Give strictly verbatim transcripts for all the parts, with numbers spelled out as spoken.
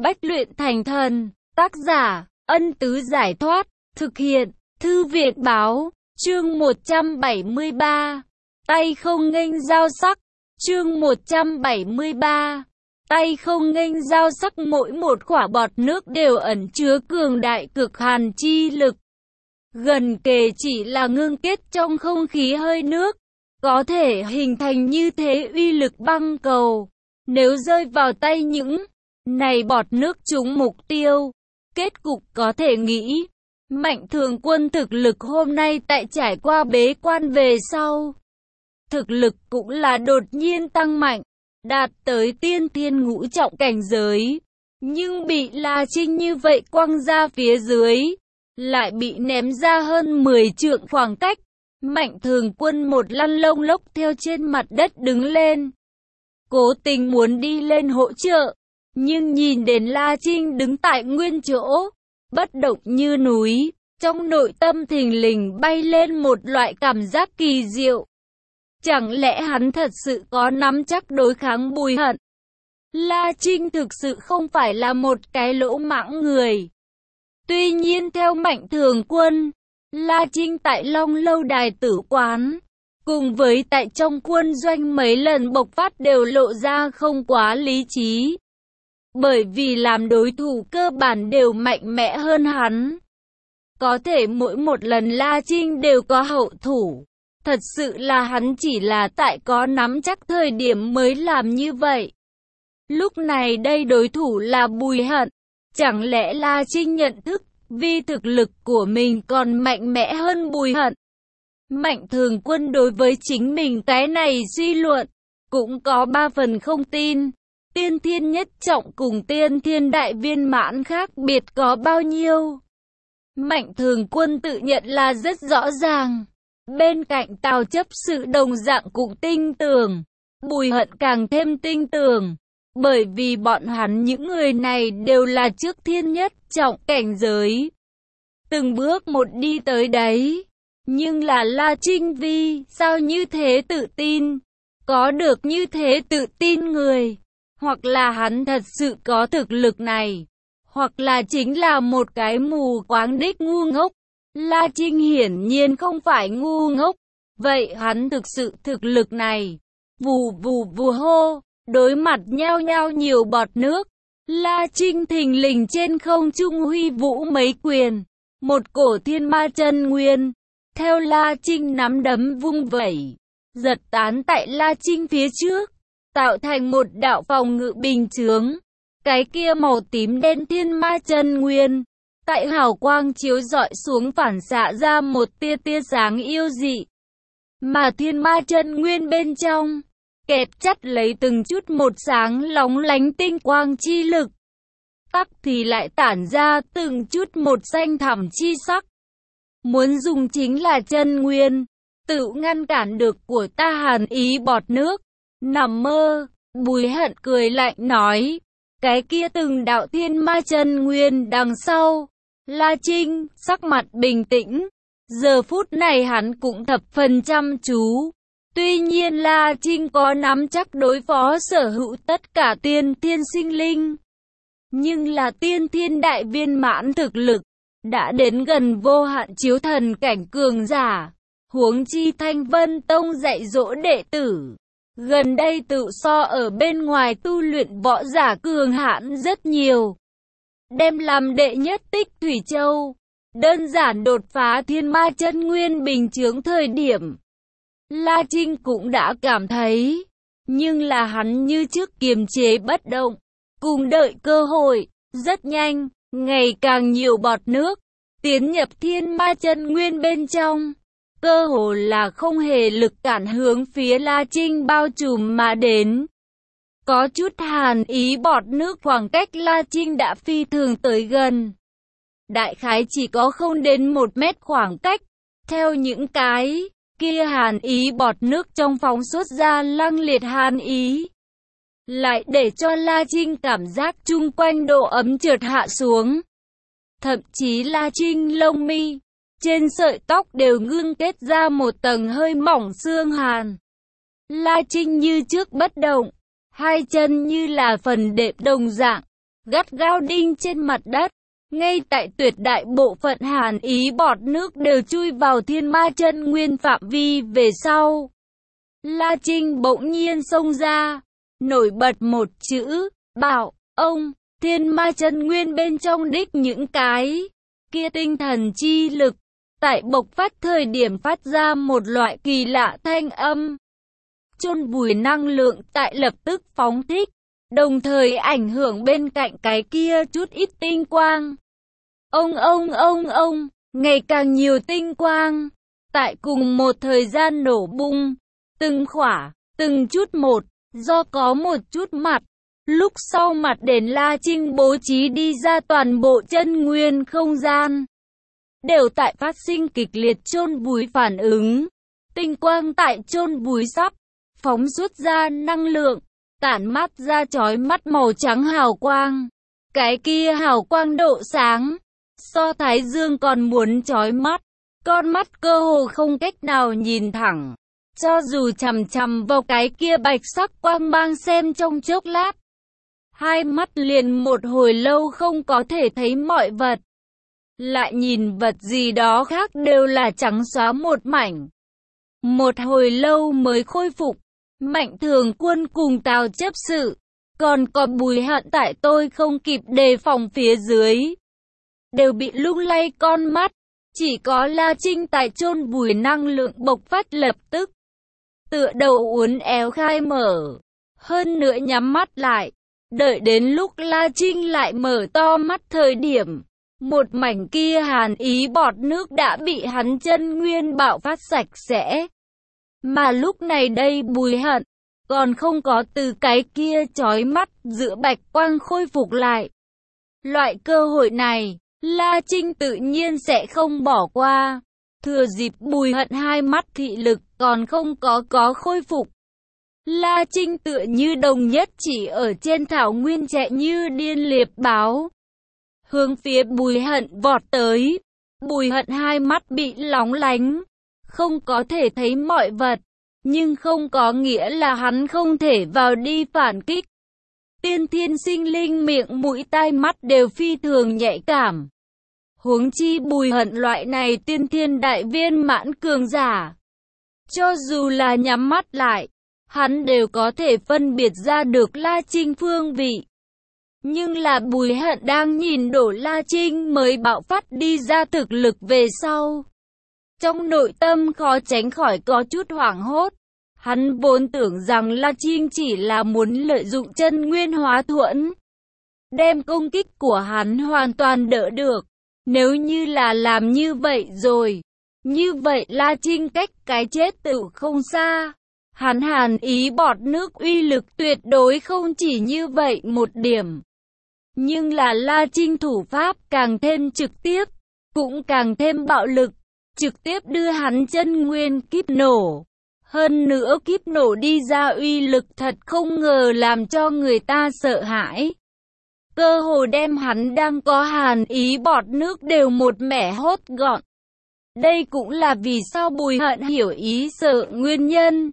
Bách luyện thành thần. Tác giả, Ân Tứ Giải Thoát. Thực hiện, Thư Việt Báo. Chương một trăm bảy mươi ba. Tay không nghênh giao sắc. Chương một trăm bảy mươi ba. Tay không nghênh giao sắc. Mỗi một quả bọt nước đều ẩn chứa cường đại cực hàn chi lực. Gần kề chỉ là ngưng kết trong không khí hơi nước, có thể hình thành như thế uy lực băng cầu. Nếu rơi vào tay những này bọt nước trúng mục tiêu, kết cục có thể nghĩ. Mạnh Thường Quân thực lực hôm nay tại trải qua bế quan về sau, thực lực cũng là đột nhiên tăng mạnh, đạt tới tiên thiên ngũ trọng cảnh giới. Nhưng bị La Trinh như vậy quăng ra phía dưới, lại bị ném ra hơn mười trượng khoảng cách. Mạnh Thường Quân một lăn lông lốc theo trên mặt đất đứng lên, cố tình muốn đi lên hỗ trợ, nhưng nhìn đến La Trinh đứng tại nguyên chỗ, bất động như núi, trong nội tâm thình lình bay lên một loại cảm giác kỳ diệu. Chẳng lẽ hắn thật sự có nắm chắc đối kháng Bùi Hận? La Trinh thực sự không phải là một cái lỗ mãng người. Tuy nhiên theo Mạnh Thường Quân, La Trinh tại Long Lâu Đài Tử Quán, cùng với tại trong quân doanh mấy lần bộc phát đều lộ ra không quá lý trí. Bởi vì làm đối thủ cơ bản đều mạnh mẽ hơn hắn. Có thể mỗi một lần La Trinh đều có hậu thủ. Thật sự là hắn chỉ là tại có nắm chắc thời điểm mới làm như vậy. Lúc này đây đối thủ là Bùi Hận. Chẳng lẽ La Trinh nhận thức vì thực lực của mình còn mạnh mẽ hơn Bùi Hận? Mạnh Thường Quân đối với chính mình cái này suy luận cũng có ba phần không tin. Tiên thiên nhất trọng cùng tiên thiên đại viên mãn khác biệt có bao nhiêu? Mạnh Thường Quân tự nhận là rất rõ ràng. Bên cạnh Tào Chấp Sự đồng dạng cũng tin tưởng, Bùi Hận càng thêm tin tưởng. Bởi vì bọn hắn những người này đều là trước thiên nhất trọng cảnh giới, từng bước một đi tới đấy. Nhưng là La Trinh vì sao như thế tự tin? Có được như thế tự tin người, hoặc là hắn thật sự có thực lực này, hoặc là chính là một cái mù quáng đích ngu ngốc. La Trinh hiển nhiên không phải ngu ngốc. Vậy hắn thực sự thực lực này. Vù vù vù hô, đối mặt nhao nhao nhiều bọt nước, La Trinh thình lình trên không trung huy vũ mấy quyền, một cổ thiên ma chân nguyên theo La Trinh nắm đấm vung vẩy, giật tán tại La Trinh phía trước, tạo thành một đạo phòng ngự bình chướng. Cái kia màu tím đen thiên ma chân nguyên, tại hào quang chiếu rọi xuống phản xạ ra một tia tia sáng yêu dị. Mà thiên ma chân nguyên bên trong, kẹp chặt lấy từng chút một sáng lóng lánh tinh quang chi lực. Tắc thì lại tản ra từng chút một xanh thẳm chi sắc. Muốn dùng chính là chân nguyên, tự ngăn cản được của ta hàn ý bọt nước. Nằm mơ, Bùi Hận cười lạnh nói. Cái kia từng đạo thiên ma chân nguyên đằng sau. La Trinh, sắc mặt bình tĩnh. Giờ phút này hắn cũng thập phần chăm chú. Tuy nhiên La Trinh có nắm chắc đối phó sở hữu tất cả tiên thiên sinh linh. Nhưng là tiên thiên đại viên mãn thực lực, đã đến gần vô hạn chiếu thần cảnh cường giả. Huống chi Thanh Vân Tông dạy dỗ đệ tử, gần đây tự so ở bên ngoài tu luyện võ giả cường hãn rất nhiều. Đem làm đệ nhất Tích Thủy Châu, đơn giản đột phá thiên ma chân nguyên bình chướng thời điểm, La Trinh cũng đã cảm thấy. Nhưng là hắn như trước kiềm chế bất động, cùng đợi cơ hội. Rất nhanh, ngày càng nhiều bọt nước tiến nhập thiên ma chân nguyên bên trong, cơ hồ là không hề lực cản hướng phía La Trinh bao trùm mà đến. Có chút hàn ý bọt nước khoảng cách La Trinh đã phi thường tới gần. Đại khái chỉ có không đến một mét khoảng cách. Theo những cái kia hàn ý bọt nước trong phóng xuất ra lăng liệt hàn ý, lại để cho La Trinh cảm giác chung quanh độ ấm trượt hạ xuống. Thậm chí La Trinh lông mi, trên sợi tóc đều ngưng kết ra một tầng hơi mỏng xương hàn. La Trinh như trước bất động, hai chân như là phần đệm đồng dạng, gắt gao đinh trên mặt đất. Ngay tại tuyệt đại bộ phận hàn ý bọt nước đều chui vào thiên ma chân nguyên phạm vi về sau. La Trinh bỗng nhiên xông ra, nổi bật một chữ, bảo, ông, thiên ma chân nguyên bên trong đích những cái kia tinh thần chi lực, tại bộc phát thời điểm phát ra một loại kỳ lạ thanh âm. Chôn vùi năng lượng tại lập tức phóng thích, đồng thời ảnh hưởng bên cạnh cái kia chút ít tinh quang. Ông ông ông ông, ngày càng nhiều tinh quang, tại cùng một thời gian nổ bung, từng khỏa, từng chút một, do có một chút mặt. Lúc sau mặt đền La Trinh bố trí đi ra toàn bộ chân nguyên không gian, đều tại phát sinh kịch liệt chôn vùi phản ứng. Tinh quang tại chôn vùi sắp phóng xuất ra năng lượng, tản mát ra chói mắt màu trắng hào quang. Cái kia hào quang độ sáng, so thái dương còn muốn chói mắt, con mắt cơ hồ không cách nào nhìn thẳng. Cho dù chằm chằm vào cái kia bạch sắc quang mang xem trong chốc lát, hai mắt liền một hồi lâu không có thể thấy mọi vật. Lại nhìn vật gì đó khác đều là trắng xóa một mảnh. Một hồi lâu mới khôi phục. Mạnh Thường Quân cùng Tào chấp sự, còn có Bùi Hận tại tôi không kịp đề phòng phía dưới, đều bị lung lay con mắt. Chỉ có La Trinh tại chôn vùi năng lượng bộc phát lập tức tựa đầu uốn éo khai mở, hơn nữa nhắm mắt lại. Đợi đến lúc La Trinh lại mở to mắt thời điểm, một mảnh kia hàn ý bọt nước đã bị hắn chân nguyên bạo phát sạch sẽ. Mà lúc này đây Bùi Hận còn không có từ cái kia chói mắt giữa bạch quang khôi phục lại. Loại cơ hội này, La Trinh tự nhiên sẽ không bỏ qua. Thừa dịp Bùi Hận hai mắt thị lực còn không có có khôi phục, La Trinh tựa như đồng nhất chỉ ở trên thảo nguyên chạy như điên liệp báo, hướng phía Bùi Hận vọt tới. Bùi Hận hai mắt bị lóng lánh, không có thể thấy mọi vật, nhưng không có nghĩa là hắn không thể vào đi phản kích. Tiên thiên sinh linh miệng mũi tai mắt đều phi thường nhạy cảm. Huống chi Bùi Hận loại này tiên thiên đại viên mãn cường giả, cho dù là nhắm mắt lại, hắn đều có thể phân biệt ra được La Trinh phương vị. Nhưng là Bùi Hận đang nhìn đổ La Trinh mới bạo phát đi ra thực lực về sau, trong nội tâm khó tránh khỏi có chút hoảng hốt. Hắn vốn tưởng rằng La Trinh chỉ là muốn lợi dụng chân nguyên hóa thuẫn, đem công kích của hắn hoàn toàn đỡ được. Nếu như là làm như vậy rồi, như vậy La Trinh cách cái chết tự không xa. Hắn hàn ý bọt nước uy lực tuyệt đối không chỉ như vậy một điểm. Nhưng là La Trinh thủ pháp càng thêm trực tiếp, cũng càng thêm bạo lực, trực tiếp đưa hắn chân nguyên kíp nổ. Hơn nữa kíp nổ đi ra uy lực thật không ngờ làm cho người ta sợ hãi. Cơ hồ đem hắn đang có hàn ý bọt nước đều một mẻ hốt gọn. Đây cũng là vì sao Bùi Hận hiểu ý sợ nguyên nhân.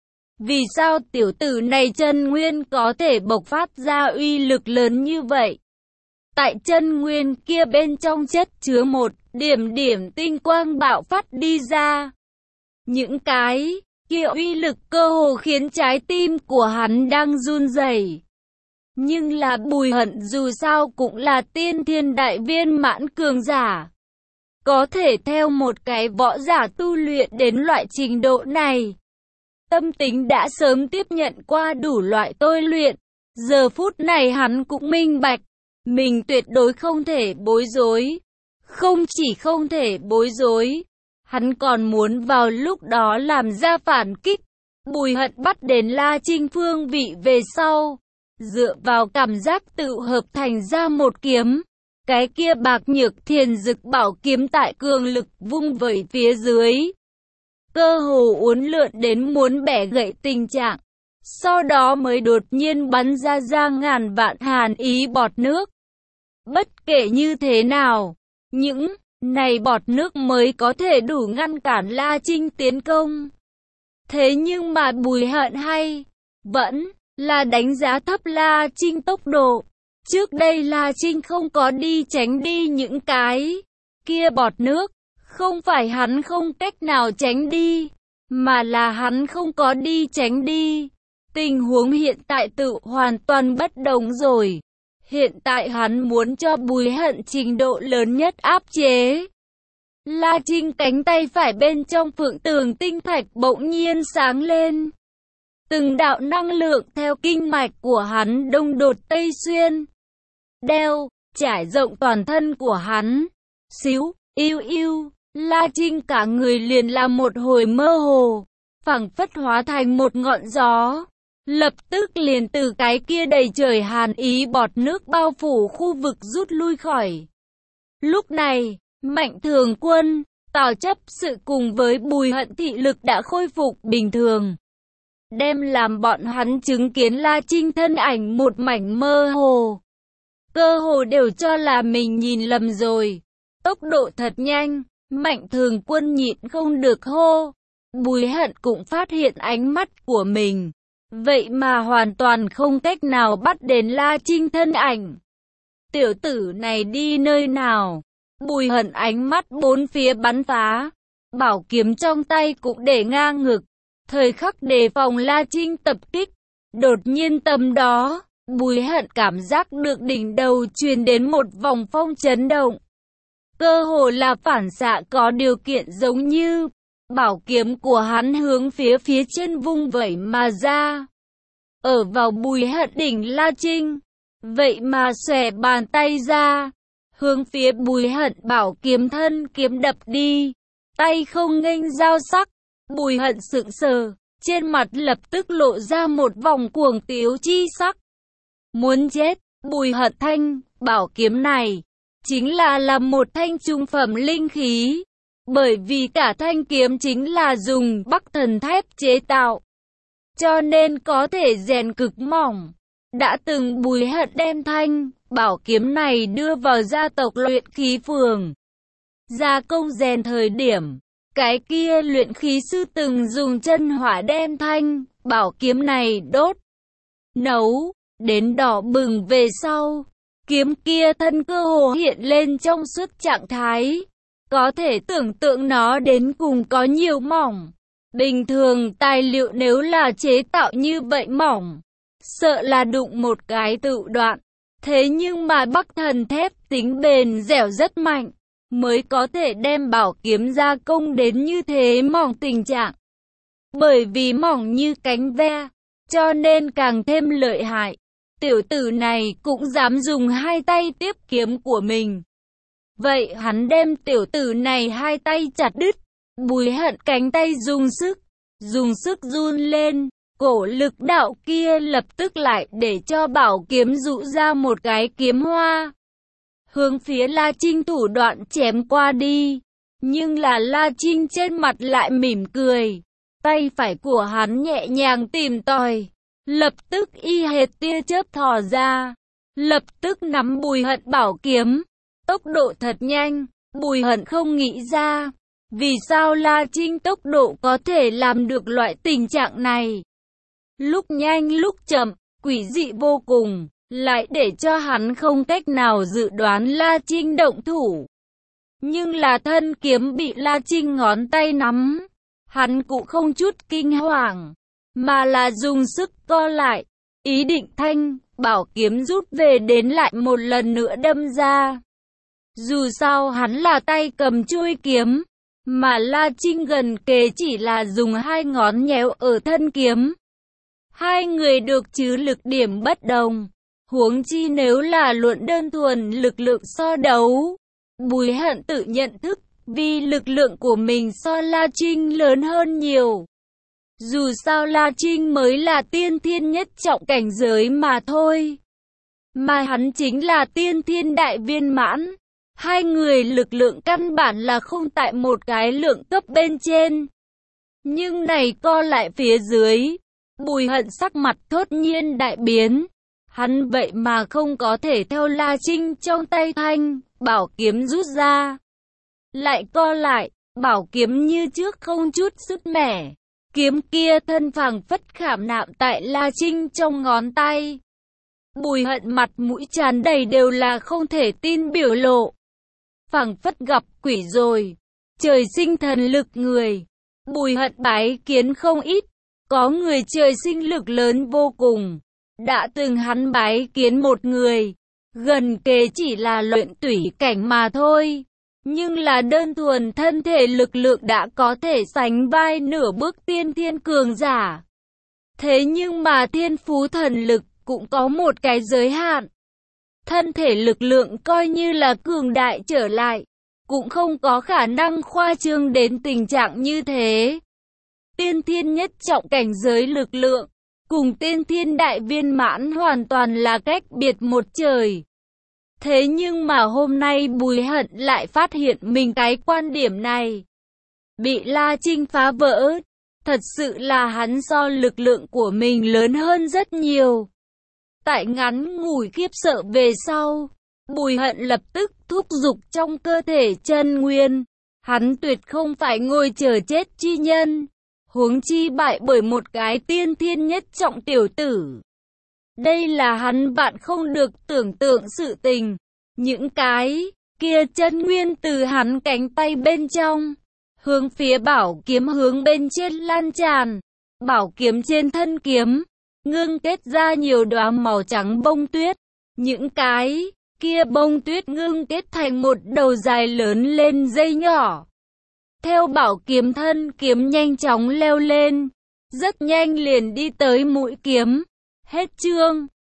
Vì sao tiểu tử này chân nguyên có thể bộc phát ra uy lực lớn như vậy? Tại chân nguyên kia bên trong chất chứa một điểm điểm tinh quang bạo phát đi ra. Những cái kia uy lực cơ hồ khiến trái tim của hắn đang run rẩy. Nhưng là Bùi Hận dù sao cũng là tiên thiên đại viên mãn cường giả, có thể theo một cái võ giả tu luyện đến loại trình độ này. Tâm tính đã sớm tiếp nhận qua đủ loại tôi luyện. Giờ phút này hắn cũng minh bạch, mình tuyệt đối không thể bối rối. Không chỉ không thể bối rối, hắn còn muốn vào lúc đó làm ra phản kích. Bùi Hận bắt đến La Trinh phương vị về sau, dựa vào cảm giác tự hợp thành ra một kiếm. Cái kia bạc nhược thiền dực bảo kiếm tại cường lực vung vẩy phía dưới, cơ hồ uốn lượn đến muốn bẻ gãy tình trạng. Sau đó mới đột nhiên bắn ra ra ngàn vạn hàn ý bọt nước. Bất kể như thế nào, những này bọt nước mới có thể đủ ngăn cản La Trinh tiến công. Thế nhưng mà Bùi Hận hay vẫn là đánh giá thấp La Trinh tốc độ. Trước đây La Trinh không có đi tránh đi những cái kia bọt nước, không phải hắn không cách nào tránh đi, mà là hắn không có đi tránh đi. Tình huống hiện tại tự hoàn toàn bất đồng rồi. Hiện tại hắn muốn cho Bùi Hận trình độ lớn nhất áp chế. La Trinh cánh tay phải bên trong Phượng Tường Tinh Thạch bỗng nhiên sáng lên. Từng đạo năng lượng theo kinh mạch của hắn đông đột tây xuyên, đeo, trải rộng toàn thân của hắn. Xíu, yêu yêu, La Trinh cả người liền là một hồi mơ hồ, phảng phất hóa thành một ngọn gió. Lập tức liền từ cái kia đầy trời hàn ý bọt nước bao phủ khu vực rút lui khỏi. Lúc này, Mạnh Thường Quân, Tào Chấp Sự cùng với Bùi Hận thị lực đã khôi phục bình thường. Đem làm bọn hắn chứng kiến La Trinh thân ảnh một mảnh mơ hồ. Cơ hồ đều cho là mình nhìn lầm rồi. Tốc độ thật nhanh, Mạnh Thường Quân nhịn không được hô. Bùi Hận cũng phát hiện ánh mắt của mình. Vậy mà hoàn toàn không cách nào bắt đến La Trinh thân ảnh. Tiểu tử này đi nơi nào? Bùi Hận ánh mắt bốn phía bắn phá. Bảo kiếm trong tay cũng để ngang ngực. Thời khắc đề phòng La Trinh tập kích. Đột nhiên tầm đó, Bùi Hận cảm giác được đỉnh đầu truyền đến một vòng phong chấn động. Cơ hồ là phản xạ có điều kiện giống như bảo kiếm của hắn hướng phía phía trên vung vẩy mà ra. Ở vào Bùi Hận đỉnh La Trinh. Vậy mà xòe bàn tay ra. Hướng phía Bùi Hận bảo kiếm thân kiếm đập đi. Tay không nghênh dao sắc. Bùi Hận sững sờ. Trên mặt lập tức lộ ra một vòng cuồng tiếu chi sắc. Muốn chết. Bùi Hận thanh. Bảo kiếm này. Chính là là một thanh trung phẩm linh khí. Bởi vì cả thanh kiếm chính là dùng Bắc Thần thép chế tạo. Cho nên có thể rèn cực mỏng. Đã từng Bùi Hận đem thanh bảo kiếm này đưa vào gia tộc luyện khí phường. Gia công rèn thời điểm, cái kia luyện khí sư từng dùng chân hỏa đem thanh bảo kiếm này đốt, nấu, đến đỏ bừng về sau. Kiếm kia thân cơ hồ hiện lên trong suốt trạng thái. Có thể tưởng tượng nó đến cùng có nhiều mỏng. Bình thường tài liệu nếu là chế tạo như vậy mỏng, sợ là đụng một cái tự đoạn. Thế nhưng mà Bắc Thần thép tính bền dẻo rất mạnh, mới có thể đem bảo kiếm gia công đến như thế mỏng tình trạng. Bởi vì mỏng như cánh ve, cho nên càng thêm lợi hại. Tiểu tử này cũng dám dùng hai tay tiếp kiếm của mình. Vậy hắn đem tiểu tử này hai tay chặt đứt. Bùi Hận cánh tay dùng sức, dùng sức run lên. Cổ lực đạo kia lập tức lại để cho bảo kiếm dụ ra một cái kiếm hoa. Hướng phía La Trinh thủ đoạn chém qua đi. Nhưng là La Trinh trên mặt lại mỉm cười. Tay phải của hắn nhẹ nhàng tìm tòi. Lập tức y hệt tia chớp thò ra. Lập tức nắm Bùi Hận bảo kiếm. Tốc độ thật nhanh. Bùi Hận không nghĩ ra. Vì sao La Trinh tốc độ có thể làm được loại tình trạng này? Lúc nhanh lúc chậm, quỷ dị vô cùng, lại để cho hắn không cách nào dự đoán La Trinh động thủ. Nhưng là thân kiếm bị La Trinh ngón tay nắm, hắn cũng không chút kinh hoàng, mà là dùng sức co lại, ý định thanh, bảo kiếm rút về đến lại một lần nữa đâm ra. Dù sao hắn là tay cầm chuôi kiếm, mà La Trinh gần kề chỉ là dùng hai ngón nhéo ở thân kiếm. Hai người được chứ lực điểm bất đồng, huống chi nếu là luận đơn thuần lực lượng so đấu. Bùi Hận tự nhận thức, vì lực lượng của mình so La Trinh lớn hơn nhiều. Dù sao La Trinh mới là tiên thiên nhất trọng cảnh giới mà thôi. Mà hắn chính là tiên thiên đại viên mãn. Hai người lực lượng căn bản là không tại một cái lượng cấp bên trên. Nhưng này co lại phía dưới. Bùi Hận sắc mặt thốt nhiên đại biến. Hắn vậy mà không có thể theo La Trinh trong tay thanh bảo kiếm rút ra. Lại co lại, bảo kiếm như trước không chút sứt mẻ. Kiếm kia thân phảng phất khảm nạm tại La Trinh trong ngón tay. Bùi Hận mặt mũi tràn đầy đều là không thể tin biểu lộ. Phảng phất gặp quỷ rồi. Trời sinh thần lực người. Bùi Hận bái kiến không ít. Có người trời sinh lực lớn vô cùng. Đã từng hắn bái kiến một người. Gần kề chỉ là luyện tủy cảnh mà thôi. Nhưng là đơn thuần thân thể lực lượng đã có thể sánh vai nửa bước tiên thiên cường giả. Thế nhưng mà thiên phú thần lực cũng có một cái giới hạn. Thân thể lực lượng coi như là cường đại trở lại, cũng không có khả năng khoa trương đến tình trạng như thế. Tiên thiên nhất trọng cảnh giới lực lượng, cùng tiên thiên đại viên mãn hoàn toàn là cách biệt một trời. Thế nhưng mà hôm nay Bùi Hận lại phát hiện mình cái quan điểm này bị La Trinh phá vỡ. Thật sự là hắn so lực lượng của mình lớn hơn rất nhiều. Tại ngắn ngủi khiếp sợ về sau, Bùi Hận lập tức thúc giục trong cơ thể chân nguyên. Hắn tuyệt không phải ngồi chờ chết chi nhân, huống chi bại bởi một cái tiên thiên nhất trọng tiểu tử. Đây là hắn vạn không được tưởng tượng sự tình. Những cái kia chân nguyên từ hắn cánh tay bên trong, hướng phía bảo kiếm hướng bên trên lan tràn. Bảo kiếm trên thân kiếm, ngưng kết ra nhiều đóa màu trắng bông tuyết. Những cái kia bông tuyết ngưng kết thành một đầu dài lớn lên dây nhỏ. Theo bảo kiếm thân kiếm nhanh chóng leo lên, rất nhanh liền đi tới mũi kiếm. Hết chương.